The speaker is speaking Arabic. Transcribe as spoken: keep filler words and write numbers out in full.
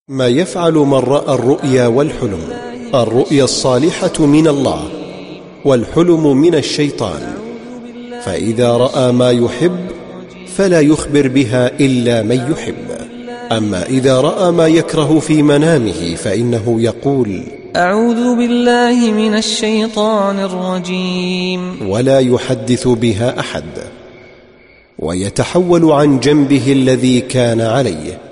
ما يفعل من رأى الرؤيا والحلم. الرؤيا الصالحة من الله والحلم من الشيطان، فإذا رأى ما يحب فلا يخبر بها إلا من يحب. أما إذا رأى ما يكره في منامه فإنه يقول: أعوذ بالله من الشيطان الرجيم، ولا يحدث بها أحد، ويتحول عن جنبه الذي كان عليه.